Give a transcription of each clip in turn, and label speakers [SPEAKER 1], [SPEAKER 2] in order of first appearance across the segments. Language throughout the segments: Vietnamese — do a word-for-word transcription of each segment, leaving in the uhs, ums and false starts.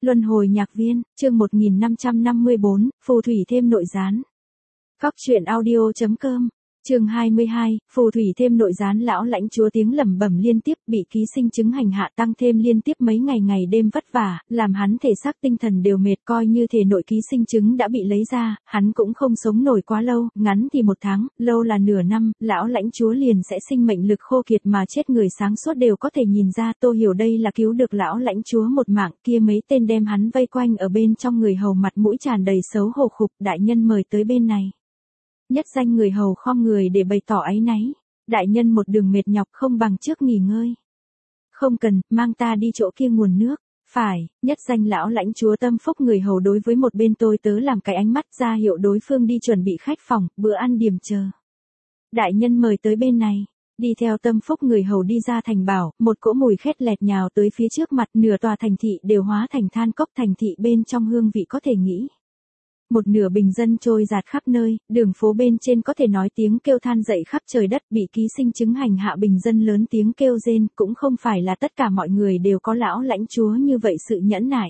[SPEAKER 1] Luân hồi nhạc viên, chương một nghìn năm trăm năm mươi bốn, phù thủy thêm nội gián. Cóc truyện audio chấm com, chương hai mươi hai, phù thủy thêm nội gián. Lão lãnh chúa tiếng lẩm bẩm liên tiếp, bị ký sinh chứng hành hạ tăng thêm liên tiếp mấy ngày ngày đêm vất vả, làm hắn thể xác tinh thần đều mệt. Coi như thể nội ký sinh chứng đã bị lấy ra, hắn cũng không sống nổi quá lâu, ngắn thì một tháng, lâu là nửa năm, lão lãnh chúa liền sẽ sinh mệnh lực khô kiệt mà chết. Người sáng suốt đều có thể nhìn ra. Tô Hiểu đây là cứu được lão lãnh chúa một mạng, kia mấy tên đem hắn vây quanh ở bên trong người hầu mặt mũi tràn đầy xấu hổ khục. Đại nhân mời tới bên này. Nhất danh người hầu khom người để bày tỏ áy náy. Đại nhân một đường mệt nhọc không bằng trước nghỉ ngơi. Không cần, mang ta đi chỗ kia nguồn nước. Phải, nhất danh lão lãnh chúa tâm phúc người hầu đối với một bên tôi tớ làm cái ánh mắt ra hiệu đối phương đi chuẩn bị khách phòng, bữa ăn điểm chờ. Đại nhân mời tới bên này. Đi theo tâm phúc người hầu đi ra thành bảo, một cỗ mùi khét lẹt nhào tới phía trước mặt, nửa tòa thành thị đều hóa thành than cốc. Thành thị bên trong hương vị có thể nghĩ. Một nửa bình dân trôi dạt khắp nơi, đường phố bên trên có thể nói tiếng kêu than dậy khắp trời đất. Bị ký sinh chứng hành hạ bình dân lớn tiếng kêu rên, cũng không phải là tất cả mọi người đều có lão lãnh chúa như vậy sự nhẫn nại.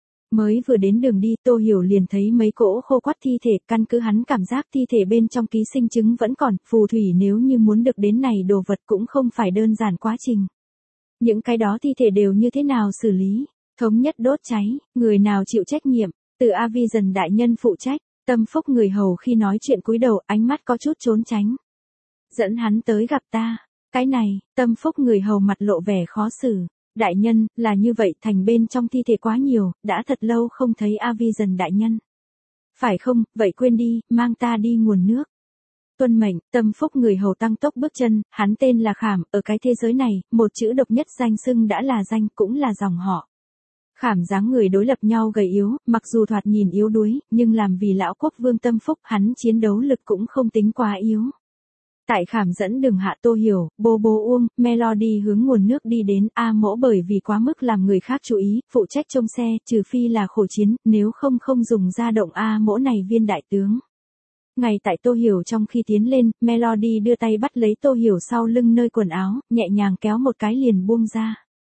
[SPEAKER 1] Mới vừa đến đường đi, Tô Hiểu liền thấy mấy cỗ khô quắt thi thể. Căn cứ hắn cảm giác thi thể bên trong ký sinh chứng vẫn còn. Phù thủy nếu như muốn được đến này đồ vật cũng không phải đơn giản quá trình. Những cái đó thi thể đều như thế nào xử lý? Thống nhất đốt cháy, người nào chịu trách nhiệm? Từ A Vi dần đại nhân phụ trách. Tâm phúc người hầu khi nói chuyện cúi đầu, ánh mắt có chút trốn tránh. Dẫn hắn tới gặp ta. Cái này, tâm phúc người hầu mặt lộ vẻ khó xử. Đại nhân, là như vậy, thành bên trong thi thể quá nhiều, đã thật lâu không thấy A Vi dần đại nhân. Phải không, vậy quên đi, mang ta đi nguồn nước. Tuân mệnh. Tâm phúc người hầu tăng tốc bước chân. Hắn tên là Khảm, ở cái thế giới này, một chữ độc nhất danh xưng đã là danh, cũng là dòng họ. Khảm dáng người đối lập nhau gầy yếu, mặc dù thoạt nhìn yếu đuối, nhưng làm vì lão quốc vương tâm phúc, hắn chiến đấu lực cũng không tính quá yếu. Tại Khảm dẫn đường hạ, Tô Hiểu, Bô Bô Uông, Melody hướng nguồn nước đi đến. A Mỗ bởi vì quá mức làm người khác chú ý, phụ trách trông xe, trừ phi là khổ chiến, nếu không không dùng ra động A Mỗ này viên đại tướng. Ngay tại Tô Hiểu trong khi tiến lên, Melody đưa tay bắt lấy Tô Hiểu sau lưng nơi quần áo, nhẹ nhàng kéo một cái liền buông ra.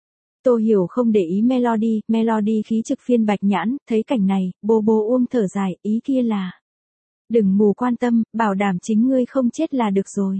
[SPEAKER 1] Tô Hiểu không để ý Melody, Melody khí trực phiên bạch nhãn, thấy cảnh này, Bô Bô Uông thở dài, ý kia là. Đừng mù quan tâm, bảo đảm chính ngươi không chết là được rồi.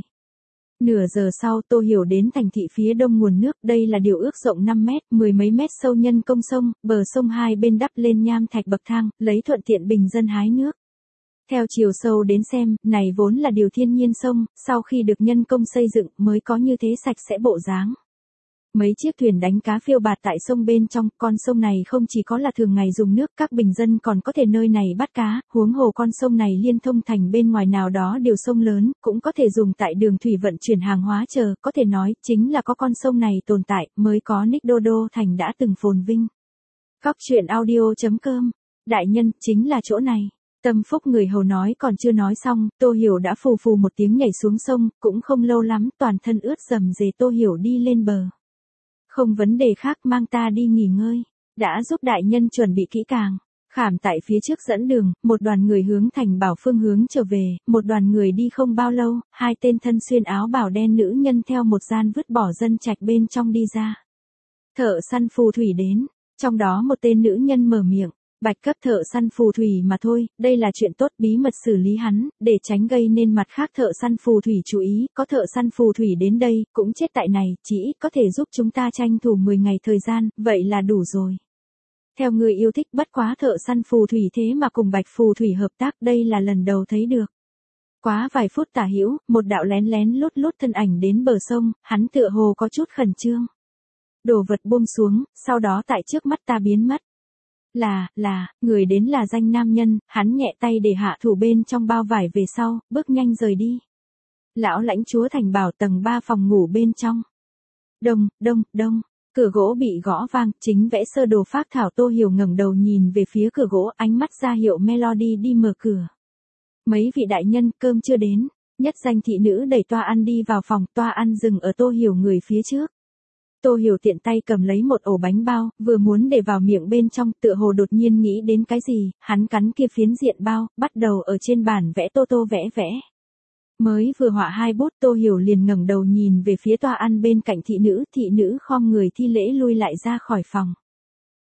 [SPEAKER 1] Nửa giờ sau, Tô Hiểu đến thành thị phía đông nguồn nước, đây là điều ước rộng năm mét, mười mấy mét sâu nhân công sông, bờ sông hai bên đắp lên nham thạch bậc thang, lấy thuận tiện bình dân hái nước. Theo chiều sâu đến xem, này vốn là điều thiên nhiên sông, sau khi được nhân công xây dựng mới có như thế sạch sẽ bộ dáng. Mấy chiếc thuyền đánh cá phiêu bạt tại sông bên trong, con sông này không chỉ có là thường ngày dùng nước, các bình dân còn có thể nơi này bắt cá, huống hồ con sông này liên thông thành bên ngoài nào đó điều sông lớn, cũng có thể dùng tại đường thủy vận chuyển hàng hóa chờ, có thể nói, chính là có con sông này tồn tại, mới có Nick Đô Đô thành đã từng phồn vinh. Cóc truyện audio chấm com, đại nhân, chính là chỗ này. Tâm phúc người hầu nói còn chưa nói xong, Tô Hiểu đã phù phù một tiếng nhảy xuống sông, cũng không lâu lắm, toàn thân ướt rầm rề. Tô Hiểu đi lên bờ. Không vấn đề khác, mang ta đi nghỉ ngơi. Đã giúp đại nhân chuẩn bị kỹ càng. Khảm tại phía trước dẫn đường, một đoàn người hướng thành bảo phương hướng trở về, một đoàn người đi không bao lâu, hai tên thân xuyên áo bào đen nữ nhân theo một gian vứt bỏ dân trạch bên trong đi ra. Thợ săn phù thủy đến, trong đó một tên nữ nhân mở miệng. Bạch cấp thợ săn phù thủy mà thôi, đây là chuyện tốt, bí mật xử lý hắn, để tránh gây nên mặt khác thợ săn phù thủy chú ý. Có thợ săn phù thủy đến đây, cũng chết tại này, chỉ ít có thể giúp chúng ta tranh thủ mười ngày thời gian, vậy là đủ rồi. Theo người yêu thích, bất quá thợ săn phù thủy thế mà cùng bạch phù thủy hợp tác, đây là lần đầu thấy được. Quá vài phút tả hữu, một đạo lén lén lút lút thân ảnh đến bờ sông, hắn tựa hồ có chút khẩn trương. Đồ vật buông xuống, sau đó tại trước mắt ta biến mất. Là, là, người đến là danh nam nhân, hắn nhẹ tay để hạ thủ bên trong bao vải về sau, bước nhanh rời đi. Lão lãnh chúa thành bảo tầng ba phòng ngủ bên trong. Đông, đông, đông, cửa gỗ bị gõ vang, chính vẽ sơ đồ phác thảo. Tô Hiểu ngẩng đầu nhìn về phía cửa gỗ, ánh mắt ra hiệu Melody đi mở cửa. Mấy vị đại nhân, cơm chưa đến. Nhất danh thị nữ đẩy toa ăn đi vào phòng, toa ăn dừng ở Tô Hiểu người phía trước. Tô Hiểu tiện tay cầm lấy một ổ bánh bao, vừa muốn để vào miệng bên trong, tựa hồ đột nhiên nghĩ đến cái gì, hắn cắn kia phiến diện bao, bắt đầu ở trên bàn vẽ tô tô vẽ vẽ. Mới vừa họa hai bút, Tô Hiểu liền ngẩng đầu nhìn về phía toa ăn bên cạnh thị nữ, thị nữ khom người thi lễ lui lại ra khỏi phòng.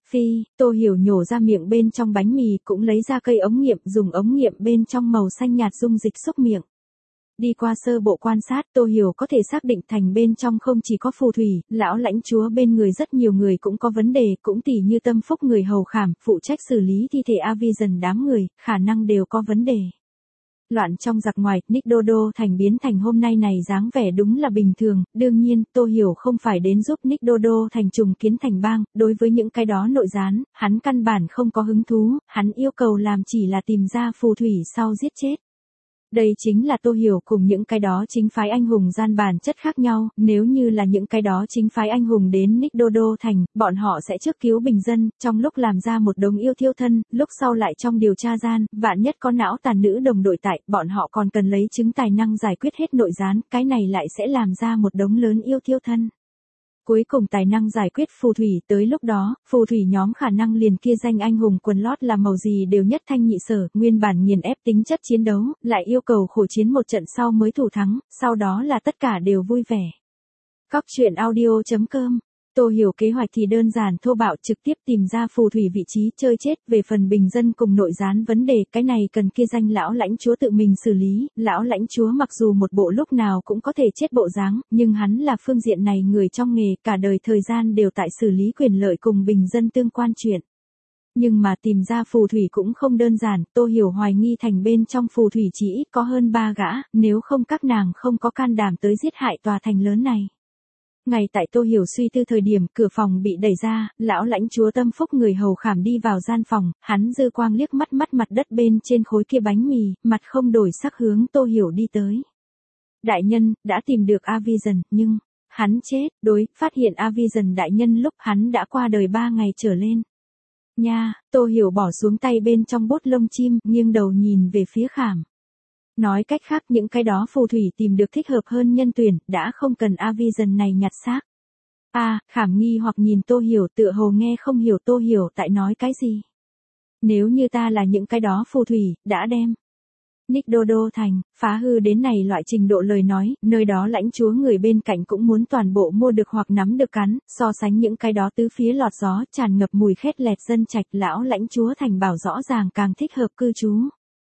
[SPEAKER 1] Phi, Tô Hiểu nhổ ra miệng bên trong bánh mì cũng lấy ra cây ống nghiệm dùng ống nghiệm bên trong màu xanh nhạt dung dịch xúc miệng. Đi qua sơ bộ quan sát, Tô Hiểu có thể xác định thành bên trong không chỉ có phù thủy, lão lãnh chúa bên người rất nhiều người cũng có vấn đề, cũng tỉ như Tâm Phúc người hầu khảm, phụ trách xử lý thi thể Avision đám người, khả năng đều có vấn đề. Loạn trong giặc ngoài, Nick Dodo thành biến thành hôm nay này dáng vẻ đúng là bình thường, đương nhiên, Tô Hiểu không phải đến giúp Nick Dodo thành trùng kiến thành bang, đối với những cái đó nội gián, hắn căn bản không có hứng thú, hắn yêu cầu làm chỉ là tìm ra phù thủy sau giết chết. Đây chính là Tô Hiểu cùng những cái đó chính phái anh hùng gian bản chất khác nhau, nếu như là những cái đó chính phái anh hùng đến Nick Dodo thành, bọn họ sẽ trước cứu bình dân, trong lúc làm ra một đống yêu thiêu thân, lúc sau lại trong điều tra gian, vạn nhất có não tàn nữ đồng đội tại, bọn họ còn cần lấy chứng tài năng giải quyết hết nội gián, cái này lại sẽ làm ra một đống lớn yêu thiêu thân. Cuối cùng tài năng giải quyết phù thủy, tới lúc đó, phù thủy nhóm khả năng liền kia danh anh hùng quần lót là màu gì đều nhất thanh nhị sở, nguyên bản nghiền ép tính chất chiến đấu, lại yêu cầu khổ chiến một trận sau mới thủ thắng, sau đó là tất cả đều vui vẻ. Cóc truyện audio chấm com. Tô Hiểu kế hoạch thì đơn giản thô bạo, trực tiếp tìm ra phù thủy vị trí chơi chết, về phần bình dân cùng nội gián vấn đề, cái này cần kia danh lão lãnh chúa tự mình xử lý, lão lãnh chúa mặc dù một bộ lúc nào cũng có thể chết bộ dáng, nhưng hắn là phương diện này người trong nghề, cả đời thời gian đều tại xử lý quyền lợi cùng bình dân tương quan chuyện. Nhưng mà tìm ra phù thủy cũng không đơn giản, Tô Hiểu hoài nghi thành bên trong phù thủy chỉ ít có hơn ba gã, nếu không các nàng không có can đảm tới giết hại tòa thành lớn này. Ngày tại Tô Hiểu suy tư thời điểm, cửa phòng bị đẩy ra, lão lãnh chúa Tâm Phúc người hầu khảm đi vào gian phòng, hắn dư quang liếc mắt mắt mặt đất bên trên khối kia bánh mì, mặt không đổi sắc hướng Tô Hiểu đi tới. Đại nhân, đã tìm được Avision, nhưng, hắn chết, đối, phát hiện Avision đại nhân lúc hắn đã qua đời ba ngày trở lên. Nha, Tô Hiểu bỏ xuống tay bên trong bốt lông chim, nghiêng đầu nhìn về phía khảm. Nói cách khác những cái đó phù thủy tìm được thích hợp hơn nhân tuyển, đã không cần Avision này nhặt xác. A, à, khảm nghi hoặc nhìn Tô Hiểu tựa hồ nghe không hiểu Tô Hiểu tại nói cái gì. Nếu như ta là những cái đó phù thủy, đã đem Nick Dodo thành, phá hư đến này loại trình độ lời nói, nơi đó lãnh chúa người bên cạnh cũng muốn toàn bộ mua được hoặc nắm được cắn, so sánh những cái đó tứ phía lọt gió, tràn ngập mùi khét lẹt dân trạch, lão lãnh chúa thành bảo rõ ràng càng thích hợp cư trú.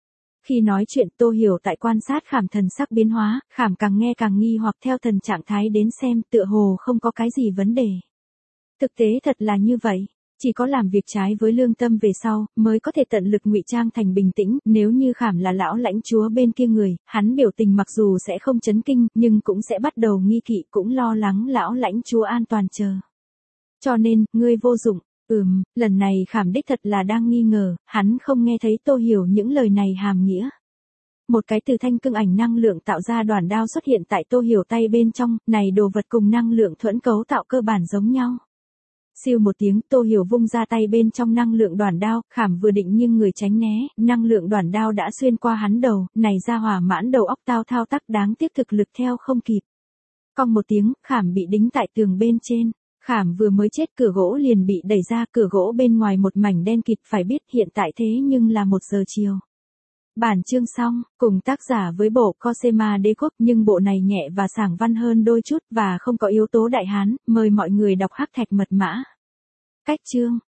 [SPEAKER 1] Khi nói chuyện Tô Hiểu tại quan sát khảm thần sắc biến hóa, khảm càng nghe càng nghi hoặc theo thần trạng thái đến xem tựa hồ không có cái gì vấn đề. Thực tế thật là như vậy. Chỉ có làm việc trái với lương tâm về sau, mới có thể tận lực ngụy trang thành bình tĩnh, nếu như khảm là lão lãnh chúa bên kia người, hắn biểu tình mặc dù sẽ không chấn kinh, nhưng cũng sẽ bắt đầu nghi kỵ cũng lo lắng lão lãnh chúa an toàn chờ. Cho nên, ngươi vô dụng. Ừm, lần này khảm đích thật là đang nghi ngờ, hắn không nghe thấy Tô Hiểu những lời này hàm nghĩa. Một cái từ thanh cương ảnh năng lượng tạo ra đoàn đao xuất hiện tại Tô Hiểu tay bên trong, này đồ vật cùng năng lượng thuẫn cấu tạo cơ bản giống nhau. Siêu một tiếng, Tô Hiểu vung ra tay bên trong năng lượng đoàn đao, khảm vừa định nhưng người tránh né, năng lượng đoàn đao đã xuyên qua hắn đầu, này ra hỏa mãn đầu óc tao thao tác đáng tiếc thực lực theo không kịp. Cong một tiếng, khảm bị đính tại tường bên trên. Khảm vừa mới chết cửa gỗ liền bị đẩy ra, cửa gỗ bên ngoài một mảnh đen kịt, phải biết hiện tại thế nhưng là một giờ chiều. Bản chương xong, cùng tác giả với bộ Cosema Đế Quốc, nhưng bộ này nhẹ và sảng văn hơn đôi chút và không có yếu tố đại hán, mời mọi người đọc hắc thạch mật mã. Cách chương